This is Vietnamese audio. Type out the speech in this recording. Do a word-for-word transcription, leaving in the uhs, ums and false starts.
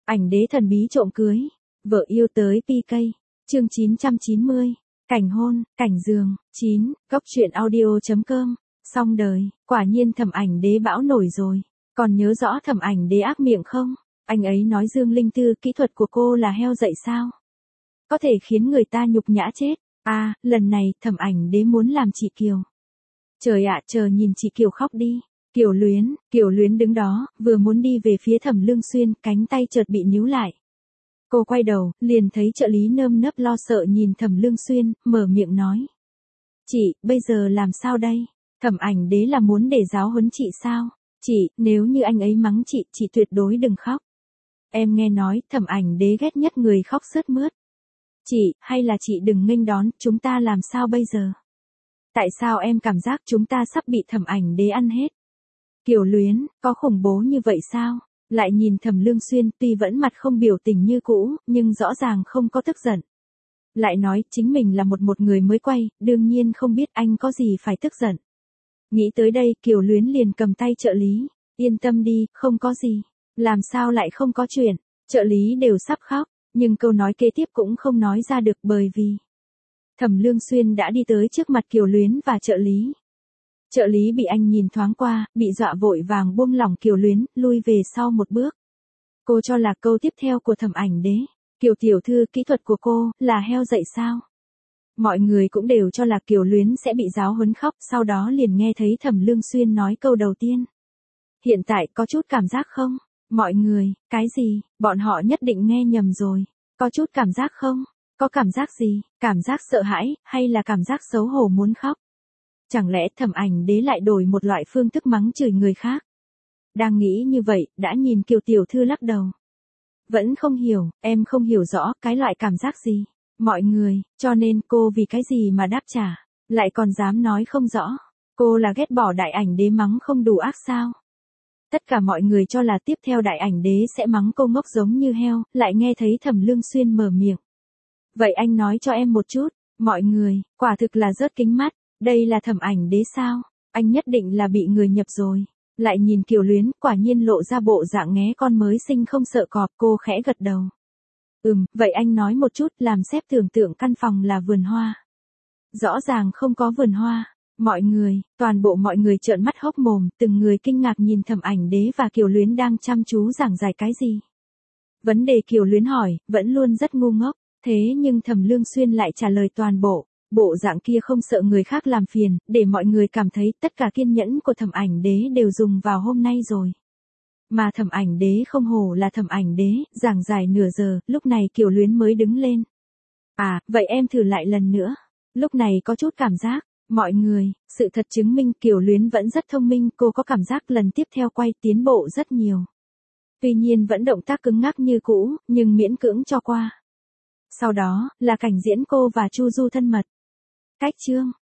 Ảnh đế thần bí trộm cưới, vợ yêu tới pê ca, chương chín trăm chín mươi, cảnh hôn, cảnh giường, chín, góc truyện audio chấm com, xong đời, quả nhiên Thẩm Ảnh Đế bão nổi rồi, còn nhớ rõ Thẩm Ảnh Đế ác miệng không? Anh ấy nói Dương Linh Tư kỹ thuật của cô là heo dậy sao? Có thể khiến người ta nhục nhã chết, à, lần này Thẩm Ảnh Đế muốn làm chị Kiều. Trời ạ, chờ nhìn chị Kiều khóc đi. Kiều Luyến, Kiều Luyến đứng đó, vừa muốn đi về phía Thẩm Lương Xuyên, cánh tay chợt bị níu lại. Cô quay đầu, liền thấy trợ lý nơm nớp lo sợ nhìn Thẩm Lương Xuyên, mở miệng nói. Chị, bây giờ làm sao đây? Thẩm Ảnh Đế là muốn để giáo huấn chị sao? Chị, nếu như anh ấy mắng chị, chị tuyệt đối đừng khóc. Em nghe nói, Thẩm Ảnh Đế ghét nhất người khóc sướt mướt. Chị, hay là chị đừng nghênh đón, chúng ta làm sao bây giờ? Tại sao em cảm giác chúng ta sắp bị Thẩm Ảnh Đế ăn hết? Kiều Luyến, có khủng bố như vậy sao? Lại nhìn Thẩm Lương Xuyên, tuy vẫn mặt không biểu tình như cũ, nhưng rõ ràng không có tức giận. Lại nói, chính mình là một một người mới quay, đương nhiên không biết anh có gì phải tức giận. Nghĩ tới đây, Kiều Luyến liền cầm tay trợ lý, yên tâm đi, không có gì. Làm sao lại không có chuyện? Trợ lý đều sắp khóc, nhưng câu nói kế tiếp cũng không nói ra được bởi vì Thẩm Lương Xuyên đã đi tới trước mặt Kiều Luyến và trợ lý. Trợ lý bị anh nhìn thoáng qua, bị dọa vội vàng buông lỏng Kiều Luyến, lui về sau một bước. Cô cho là câu tiếp theo của Thẩm Ảnh Đế. Kiều tiểu thư, kỹ thuật của cô, là heo dậy sao? Mọi người cũng đều cho là Kiều Luyến sẽ bị giáo huấn khóc, sau đó liền nghe thấy Thẩm Lương Xuyên nói câu đầu tiên. Hiện tại có chút cảm giác không? Mọi người, cái gì? Bọn họ nhất định nghe nhầm rồi. Có chút cảm giác không? Có cảm giác gì? Cảm giác sợ hãi, hay là cảm giác xấu hổ muốn khóc? Chẳng lẽ Thẩm Ảnh Đế lại đổi một loại phương thức mắng chửi người khác? Đang nghĩ như vậy, đã nhìn Kiều tiểu thư lắc đầu. Vẫn không hiểu, em không hiểu rõ cái loại cảm giác gì. Mọi người, cho nên cô vì cái gì mà đáp trả, lại còn dám nói không rõ. Cô là ghét bỏ Đại Ảnh Đế mắng không đủ ác sao? Tất cả mọi người cho là tiếp theo Đại Ảnh Đế sẽ mắng cô ngốc giống như heo, lại nghe thấy Thẩm Lương Xuyên mở miệng. Vậy anh nói cho em một chút, mọi người, quả thực là rớt kính mắt. Đây là Thẩm Ảnh Đế sao? Anh nhất định là bị người nhập rồi. Lại nhìn Kiều Luyến, quả nhiên lộ ra bộ dạng nghé con mới sinh không sợ cọp, cô khẽ gật đầu. Ừm, vậy anh nói một chút, làm sếp tưởng tượng căn phòng là vườn hoa. Rõ ràng không có vườn hoa. Mọi người, toàn bộ mọi người trợn mắt hốc mồm, từng người kinh ngạc nhìn Thẩm Ảnh Đế và Kiều Luyến đang chăm chú giảng giải cái gì. Vấn đề Kiều Luyến hỏi, vẫn luôn rất ngu ngốc, thế nhưng Thẩm Lương Xuyên lại trả lời toàn bộ. Bộ dạng kia không sợ người khác làm phiền, để mọi người cảm thấy tất cả kiên nhẫn của Thẩm Ảnh Đế đều dùng vào hôm nay rồi. Mà Thẩm Ảnh Đế không hổ là Thẩm Ảnh Đế, giảng giải nửa giờ, lúc này Kiều Luyến mới đứng lên. À, vậy em thử lại lần nữa. Lúc này có chút cảm giác, mọi người, sự thật chứng minh Kiều Luyến vẫn rất thông minh, cô có cảm giác lần tiếp theo quay tiến bộ rất nhiều. Tuy nhiên vẫn động tác cứng ngắc như cũ, nhưng miễn cưỡng cho qua. Sau đó, là cảnh diễn cô và Chu Du thân mật. Cách chương,